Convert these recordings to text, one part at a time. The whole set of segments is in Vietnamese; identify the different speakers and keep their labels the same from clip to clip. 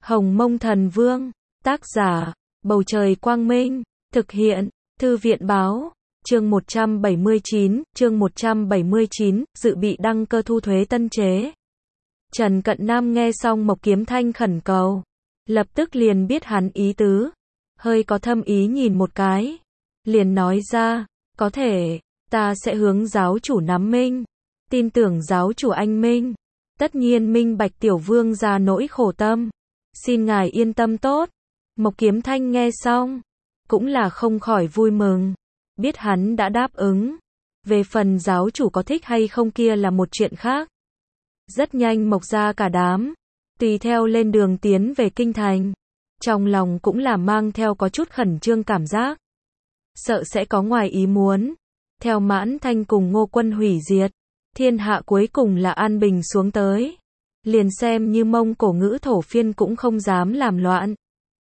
Speaker 1: Hồng Mông Thần Vương, tác giả, Bầu Trời Quang Minh, thực hiện, Thư viện Báo, chương 179, dự bị đăng cơ thu thuế tân chế. Trần Cận Nam nghe xong Mộc Kiếm Thanh khẩn cầu, lập tức liền biết hắn ý tứ, hơi có thâm ý nhìn một cái, liền nói ra, có thể, ta sẽ hướng giáo chủ nắm minh, tin tưởng giáo chủ anh minh, tất nhiên minh bạch tiểu vương ra nỗi khổ tâm, xin ngài yên tâm tốt. Mộc Kiếm Thanh nghe xong, cũng là không khỏi vui mừng, biết hắn đã đáp ứng, về phần giáo chủ có thích hay không kia là một chuyện khác. Rất nhanh Mộc ra cả đám, tùy theo lên đường tiến về kinh thành, trong lòng cũng là mang theo có chút khẩn trương cảm giác, sợ sẽ có ngoài ý muốn. Theo Mãn Thanh cùng Ngô Quân hủy diệt, thiên hạ cuối cùng là an bình xuống tới, liền xem như Mông Cổ ngữ thổ phiên cũng không dám làm loạn.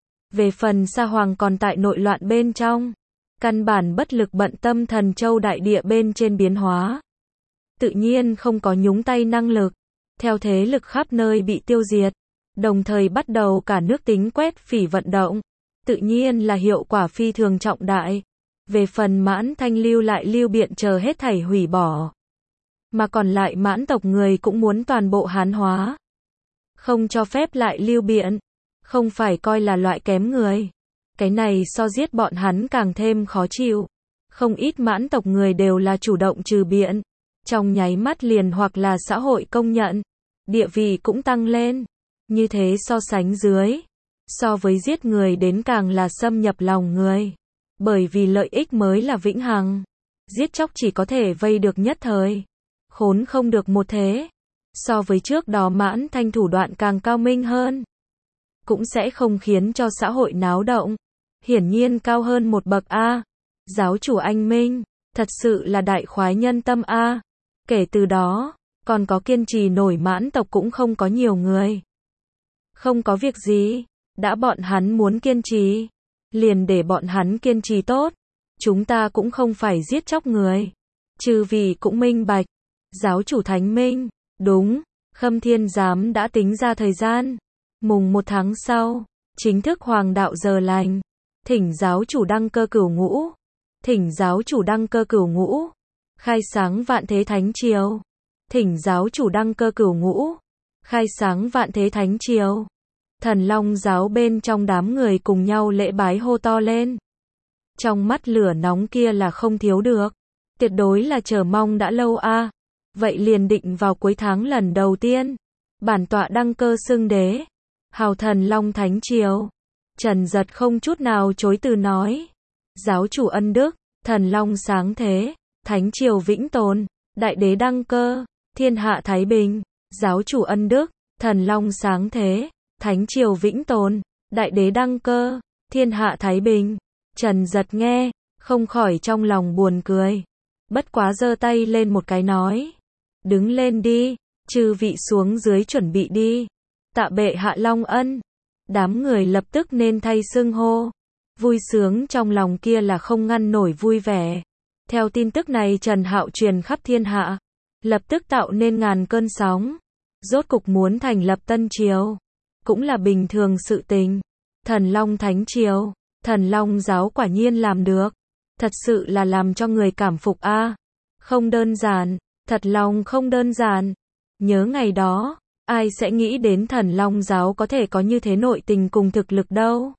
Speaker 1: Về phần Sa Hoàng còn tại nội loạn bên trong, căn bản bất lực bận tâm Thần Châu đại địa bên trên biến hóa, tự nhiên không có nhúng tay năng lực. Theo thế lực khắp nơi bị tiêu diệt, đồng thời bắt đầu cả nước tính quét phỉ vận động, tự nhiên là hiệu quả phi thường trọng đại. Về phần Mãn Thanh lưu lại lưu biện chờ hết thảy hủy bỏ, mà còn lại Mãn tộc người cũng muốn toàn bộ Hán hóa, không cho phép lại lưu biện, không phải coi là loại kém người. Cái này so giết bọn hắn càng thêm khó chịu. Không ít Mãn tộc người đều là chủ động trừ biện, trong nháy mắt liền hoặc là xã hội công nhận, địa vị cũng tăng lên. Như thế so sánh dưới, so với giết người đến càng là xâm nhập lòng người. Bởi vì lợi ích mới là vĩnh hằng, giết chóc chỉ có thể vây được nhất thời, khốn không được một thế. So với trước đó Mãn Thanh thủ đoạn càng cao minh hơn, cũng sẽ không khiến cho xã hội náo động, hiển nhiên cao hơn một bậc a. Giáo chủ anh minh, thật sự là đại khoái nhân tâm a. Kể từ đó, còn có kiên trì nổi Mãn tộc cũng không có nhiều người. Không có việc gì, đã bọn hắn muốn kiên trì, liền để bọn hắn kiên trì tốt, chúng ta cũng không phải giết chóc người. Chư vị cũng minh bạch, giáo chủ thánh minh, đúng, Khâm Thiên Giám đã tính ra thời gian, mùng 1 tháng sau, chính thức hoàng đạo giờ lành, thỉnh giáo chủ đăng cơ cửu ngũ, thỉnh giáo chủ đăng cơ cửu ngũ, khai sáng vạn thế thánh triều, thỉnh giáo chủ đăng cơ cửu ngũ, khai sáng vạn thế thánh triều. Thần Long giáo bên trong đám người cùng nhau lễ bái hô to lên. Trong mắt lửa nóng kia là không thiếu được, tuyệt đối là chờ mong đã lâu a. Vậy liền định vào cuối tháng lần đầu tiên, bản tọa đăng cơ xưng đế, hào Thần Long thánh triều. Trần Giật không chút nào chối từ nói, giáo chủ ân đức, Thần Long sáng thế, thánh triều vĩnh tồn, đại đế đăng cơ, thiên hạ thái bình. Giáo chủ ân đức, Thần Long sáng thế, thánh triều vĩnh tồn, đại đế đăng cơ, thiên hạ thái bình. Trần Giật nghe, không khỏi trong lòng buồn cười, bất quá giơ tay lên một cái nói, đứng lên đi, chư vị xuống dưới chuẩn bị đi, tạ bệ hạ long ân. Đám người lập tức nên thay xưng hô, vui sướng trong lòng kia là không ngăn nổi vui vẻ. Theo tin tức này Trần Hạo truyền khắp thiên hạ, lập tức tạo nên ngàn cơn sóng. Rốt cục muốn thành lập tân triều, cũng là bình thường sự tình. Thần Long thánh triều, Thần Long giáo quả nhiên làm được, thật sự là làm cho người cảm phục a. Không đơn giản, thật lòng không đơn giản. Nhớ ngày đó, ai sẽ nghĩ đến Thần Long giáo có thể có như thế nội tình cùng thực lực đâu.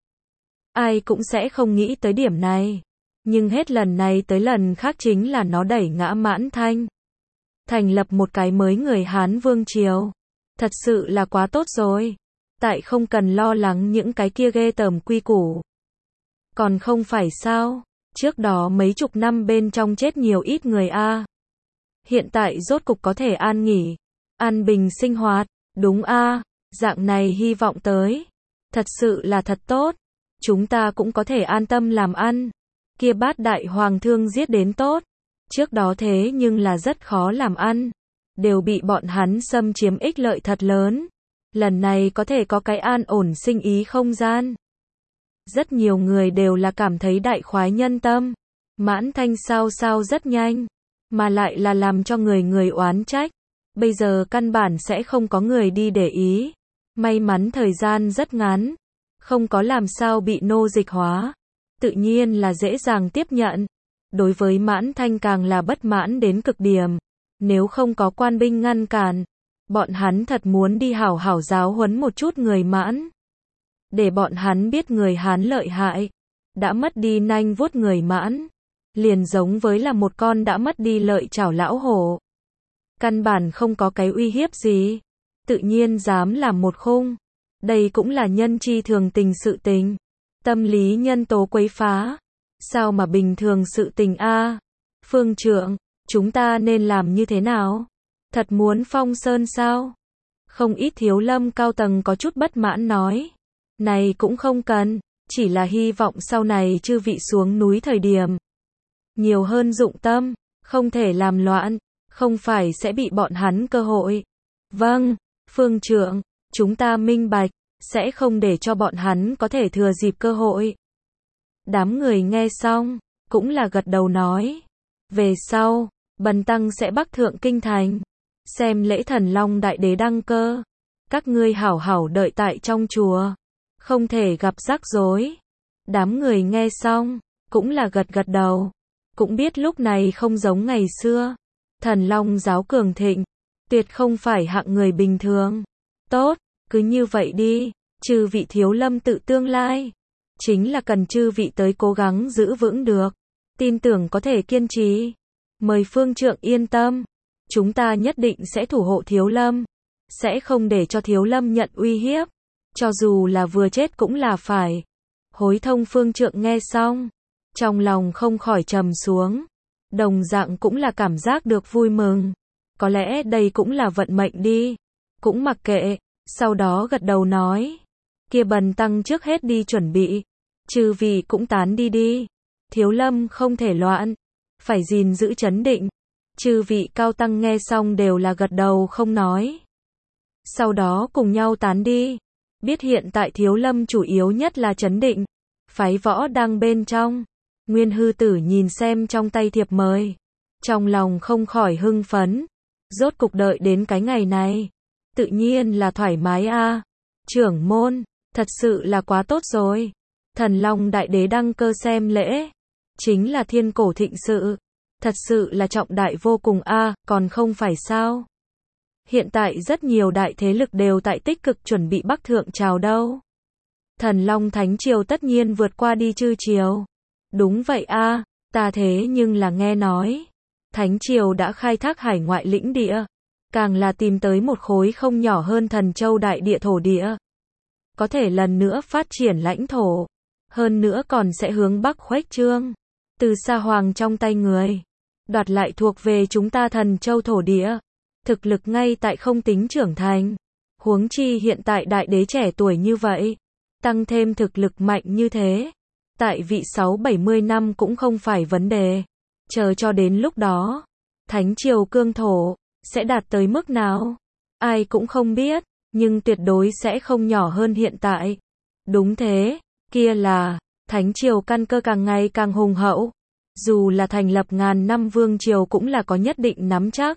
Speaker 1: Ai cũng sẽ không nghĩ tới điểm này. Nhưng hết lần này tới lần khác chính là nó đẩy ngã Mãn Thanh, thành lập một cái mới người Hán vương triều. Thật sự là quá tốt rồi. Tại không cần lo lắng những cái kia ghê tởm quy củ. Còn không phải sao, trước đó mấy chục năm bên trong chết nhiều ít người a. Hiện tại rốt cục có thể an nghỉ, an bình sinh hoạt, đúng a, dạng này hy vọng tới. Thật sự là thật tốt, chúng ta cũng có thể an tâm làm ăn. Kia bát đại hoàng thương giết đến tốt, trước đó thế nhưng là rất khó làm ăn, đều bị bọn hắn xâm chiếm ích lợi thật lớn. Lần này có thể có cái an ổn sinh ý không gian. Rất nhiều người đều là cảm thấy đại khoái nhân tâm. Mãn Thanh sao rất nhanh, mà lại là làm cho người oán trách. Bây giờ căn bản sẽ không có người đi để ý. May mắn thời gian rất ngắn, không có làm sao bị nô dịch hóa, tự nhiên là dễ dàng tiếp nhận. Đối với Mãn Thanh càng là bất mãn đến cực điểm, nếu không có quan binh ngăn cản, bọn hắn thật muốn đi hảo hảo giáo huấn một chút người Mãn. Để bọn hắn biết người Hán lợi hại, đã mất đi nanh vuốt người Mãn, liền giống với là một con đã mất đi lợi chảo lão hổ. Căn bản không có cái uy hiếp gì, tự nhiên dám làm một khung. Đây cũng là nhân chi thường tình sự tình, tâm lý nhân tố quấy phá. Sao mà bình thường sự tình a? Phương trượng, chúng ta nên làm như thế nào? Thật muốn phong sơn sao? Không ít Thiếu Lâm cao tầng có chút bất mãn nói. Này cũng không cần, chỉ là hy vọng sau này chư vị xuống núi thời điểm nhiều hơn dụng tâm, không thể làm loạn, không phải sẽ bị bọn hắn cơ hội. Vâng, phương trượng, chúng ta minh bạch, sẽ không để cho bọn hắn có thể thừa dịp cơ hội. Đám người nghe xong, cũng là gật đầu nói. Về sau, bần tăng sẽ bắc thượng kinh thành, xem lễ Thần Long Đại Đế đăng cơ. Các ngươi hảo hảo đợi tại trong chùa, không thể gặp rắc rối. Đám người nghe xong, cũng là gật gật đầu, cũng biết lúc này không giống ngày xưa. Thần Long giáo cường thịnh, tuyệt không phải hạng người bình thường. Tốt, cứ như vậy đi, chư vị Thiếu Lâm tự tương lai, chính là cần chư vị tới cố gắng giữ vững được, tin tưởng có thể kiên trì. Mời phương trượng yên tâm, chúng ta nhất định sẽ thủ hộ Thiếu Lâm, sẽ không để cho Thiếu Lâm nhận uy hiếp, cho dù là vừa chết cũng là phải. Hối Thông phương trượng nghe xong, trong lòng không khỏi trầm xuống, đồng dạng cũng là cảm giác được vui mừng. Có lẽ đây cũng là vận mệnh đi, cũng mặc kệ, sau đó gật đầu nói. Kia bần tăng trước hết đi chuẩn bị, chư vị cũng tán đi đi. Thiếu Lâm không thể loạn, phải gìn giữ trấn định. Chư vị cao tăng nghe xong đều là gật đầu không nói. Sau đó cùng nhau tán đi. Biết hiện tại Thiếu Lâm chủ yếu nhất là trấn định, phái võ đang bên trong. Nguyên Hư Tử nhìn xem trong tay thiệp mời, trong lòng không khỏi hưng phấn. Rốt cục đợi đến cái ngày này, tự nhiên là thoải mái a. Trưởng môn, thật sự là quá tốt rồi. Thần Long Đại Đế đăng cơ xem lễ, chính là thiên cổ thịnh sự, thật sự là trọng đại vô cùng a, còn không phải sao? Hiện tại rất nhiều đại thế lực đều tại tích cực chuẩn bị bắc thượng trào đâu. Thần Long Thánh Triều tất nhiên vượt qua đi chư triều. Đúng vậy a, ta thế nhưng là nghe nói, Thánh Triều đã khai thác hải ngoại lĩnh địa, càng là tìm tới một khối không nhỏ hơn Thần Châu đại địa thổ địa. Có thể lần nữa phát triển lãnh thổ, hơn nữa còn sẽ hướng bắc khuếch trương, từ Sa Hoàng trong tay người, đoạt lại thuộc về chúng ta Thần Châu thổ địa. Thực lực ngay tại không tính trưởng thành, huống chi hiện tại đại đế trẻ tuổi như vậy, tăng thêm thực lực mạnh như thế, tại vị 6-70 năm cũng không phải vấn đề. Chờ cho đến lúc đó, Thánh Triều cương thổ sẽ đạt tới mức nào, ai cũng không biết, nhưng tuyệt đối sẽ không nhỏ hơn hiện tại. Đúng thế, kia là Thánh Triều căn cơ càng ngày càng hùng hậu, dù là thành lập ngàn năm vương triều cũng là có nhất định nắm chắc.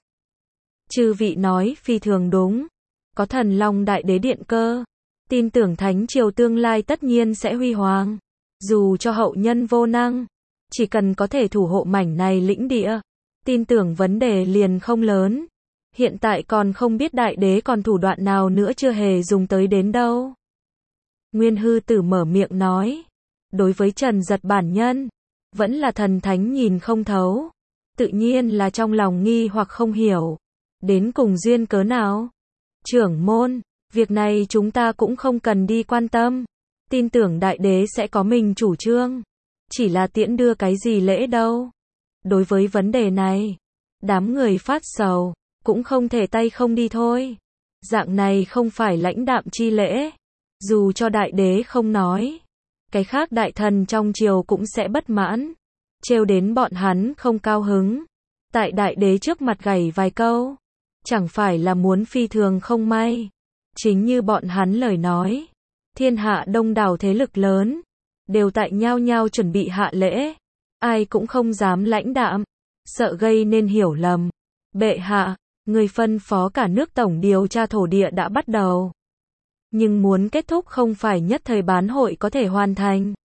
Speaker 1: Chư vị nói phi thường đúng, có Thần Long Đại Đế điện cơ, tin tưởng Thánh Triều tương lai tất nhiên sẽ huy hoàng. Dù cho hậu nhân vô năng, chỉ cần có thể thủ hộ mảnh này lĩnh địa, tin tưởng vấn đề liền không lớn. Hiện tại còn không biết đại đế còn thủ đoạn nào nữa chưa hề dùng tới đến đâu. Nguyên Hư Tử mở miệng nói, đối với Trần Giật bản nhân, vẫn là thần thánh nhìn không thấu, tự nhiên là trong lòng nghi hoặc không hiểu, đến cùng duyên cớ nào. Trưởng môn, việc này chúng ta cũng không cần đi quan tâm, tin tưởng đại đế sẽ có mình chủ trương, chỉ là tiễn đưa cái gì lễ đâu. Đối với vấn đề này, đám người phát sầu, cũng không thể tay không đi thôi. Dạng này không phải lãnh đạm chi lễ, dù cho đại đế không nói, cái khác đại thần trong triều cũng sẽ bất mãn, trêu đến bọn hắn không cao hứng. Tại đại đế trước mặt gảy vài câu, chẳng phải là muốn phi thường không may. Chính như bọn hắn lời nói, thiên hạ đông đảo thế lực lớn, đều tại nhao nhao chuẩn bị hạ lễ, ai cũng không dám lãnh đạm, sợ gây nên hiểu lầm. Bệ hạ, người phân phó cả nước tổng điều tra thổ địa đã bắt đầu. nhưng muốn kết thúc không phải nhất thời bán hội có thể hoàn thành.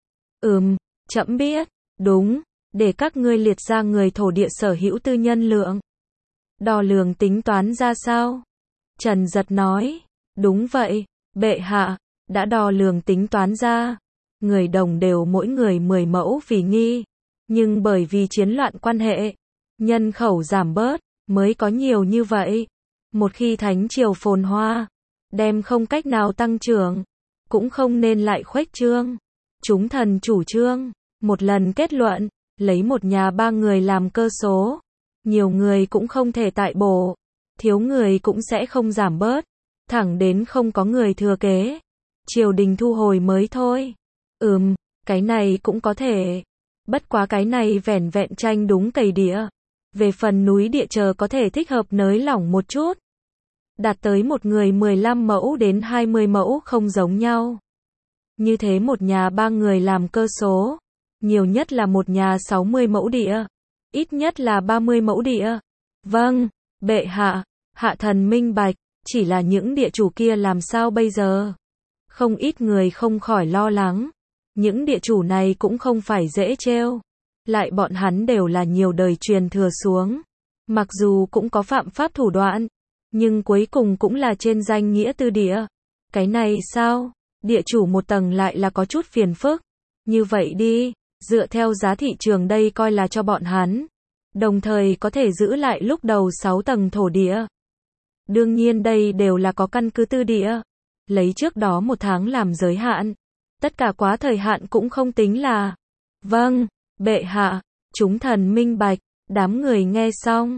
Speaker 1: Trẫm biết, đúng, để các ngươi liệt ra người thổ địa sở hữu tư nhân lượng. Đo lường tính toán ra sao? Trần Giật nói, đúng vậy, bệ hạ, đã đo lường tính toán ra. Người đồng đều mỗi người 10 mẫu vì nghi, nhưng bởi vì chiến loạn quan hệ, nhân khẩu giảm bớt, mới có nhiều như vậy. Một khi thánh triều phồn hoa, đem không cách nào tăng trưởng, cũng không nên lại khuếch trương. Chúng thần chủ trương, một lần kết luận, lấy một nhà 3 người làm cơ số. Nhiều người cũng không thể tại bổ, thiếu người cũng sẽ không giảm bớt, thẳng đến không có người thừa kế. Triều đình thu hồi mới thôi. Cái này cũng có thể. Bất quá cái này vẻn vẹn tranh đúng cày địa. Về phần núi địa chờ có thể thích hợp nới lỏng một chút. Đạt tới một người 15 mẫu đến 20 mẫu không giống nhau. Như thế một nhà 3 người làm cơ số. Nhiều nhất là một nhà 60 mẫu địa. Ít nhất là 30 mẫu địa. Vâng, bệ hạ, hạ thần minh bạch, chỉ là những địa chủ kia làm sao bây giờ? Không ít người không khỏi lo lắng. Những địa chủ này cũng không phải dễ trêu. Lại bọn hắn đều là nhiều đời truyền thừa xuống. Mặc dù cũng có phạm pháp thủ đoạn, nhưng cuối cùng cũng là trên danh nghĩa tư địa. Cái này sao? Địa chủ một tầng lại là có chút phiền phức. Như vậy đi, dựa theo giá thị trường đây coi là cho bọn hắn. Đồng thời có thể giữ lại lúc đầu 6 tầng thổ địa. Đương nhiên đây đều là có căn cứ tư địa. Lấy trước đó 1 tháng làm giới hạn. Tất cả quá thời hạn cũng không tính là. Vâng, bệ hạ, chúng thần minh bạch. Đám người nghe xong,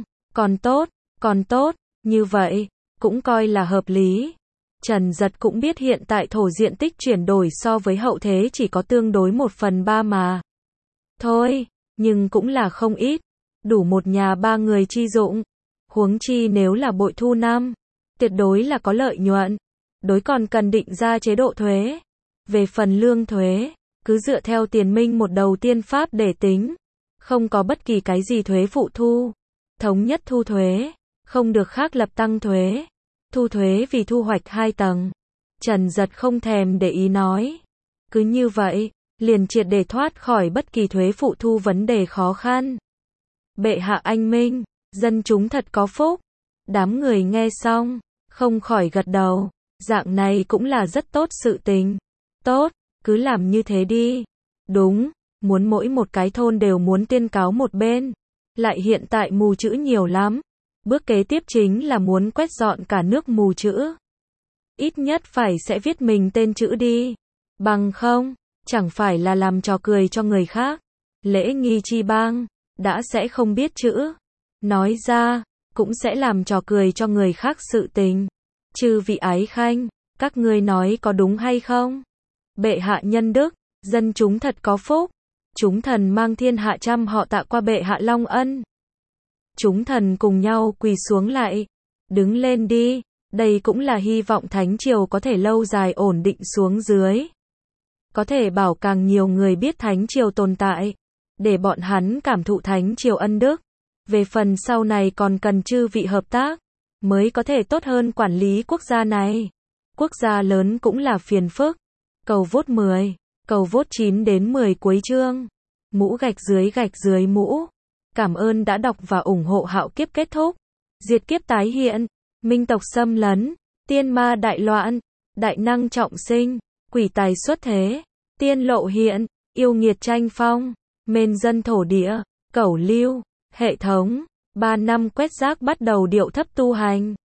Speaker 1: còn tốt, như vậy, cũng coi là hợp lý. Trần Giật cũng biết hiện tại thổ diện tích chuyển đổi so với hậu thế chỉ có tương đối 1/3 mà. Thôi, nhưng cũng là không ít. Đủ một nhà 3 người chi dụng. Huống chi nếu là bội thu năm, tuyệt đối là có lợi nhuận. Đối còn cần định ra chế độ thuế. Về phần lương thuế, cứ dựa theo tiền minh một đầu tiên pháp để tính. Không có bất kỳ cái gì thuế phụ thu. Thống nhất thu thuế, không được khác lập tăng thuế. Thu thuế vì thu hoạch 2 tầng. Trần Giật không thèm để ý nói. Cứ như vậy, liền triệt để thoát khỏi bất kỳ thuế phụ thu vấn đề khó khăn. Bệ hạ anh minh, dân chúng thật có phúc. Đám người nghe xong, không khỏi gật đầu. Dạng này cũng là rất tốt sự tình. Tốt, cứ làm như thế đi. Đúng, muốn mỗi một cái thôn đều muốn tuyên cáo một bên. Lại hiện tại mù chữ nhiều lắm. Bước kế tiếp chính là muốn quét dọn cả nước mù chữ. Ít nhất phải sẽ viết mình tên chữ đi. Bằng không, chẳng phải là làm trò cười cho người khác. Lễ nghi chi bang, đã sẽ không biết chữ. Nói ra, cũng sẽ làm trò cười cho người khác sự tình. Chư vị ái khanh, các ngươi nói có đúng hay không? Bệ hạ nhân đức, dân chúng thật có phúc. Chúng thần mang thiên hạ trăm họ tạ qua bệ hạ long ân. Chúng thần cùng nhau quỳ xuống lại. Đứng lên đi, đây cũng là hy vọng thánh triều có thể lâu dài ổn định xuống dưới. Có thể bảo càng nhiều người biết thánh triều tồn tại. Để bọn hắn cảm thụ thánh triều ân đức. Về phần sau này còn cần chư vị hợp tác. Mới có thể tốt hơn quản lý quốc gia này. Quốc gia lớn cũng là phiền phức. Cầu vote 10. Cầu vote 9 đến 10 cuối chương. Mũ gạch dưới mũ. Cảm ơn đã đọc và ủng hộ Hạo Kiếp kết thúc. Diệt kiếp tái hiện. Minh tộc xâm lấn. Tiên ma đại loạn. Đại năng trọng sinh. Quỷ tài xuất thế. Tiên lộ hiện. Yêu nghiệt tranh phong. Mên dân thổ địa. Cẩu lưu. Hệ thống. 3 năm quét rác bắt đầu điệu thấp tu hành.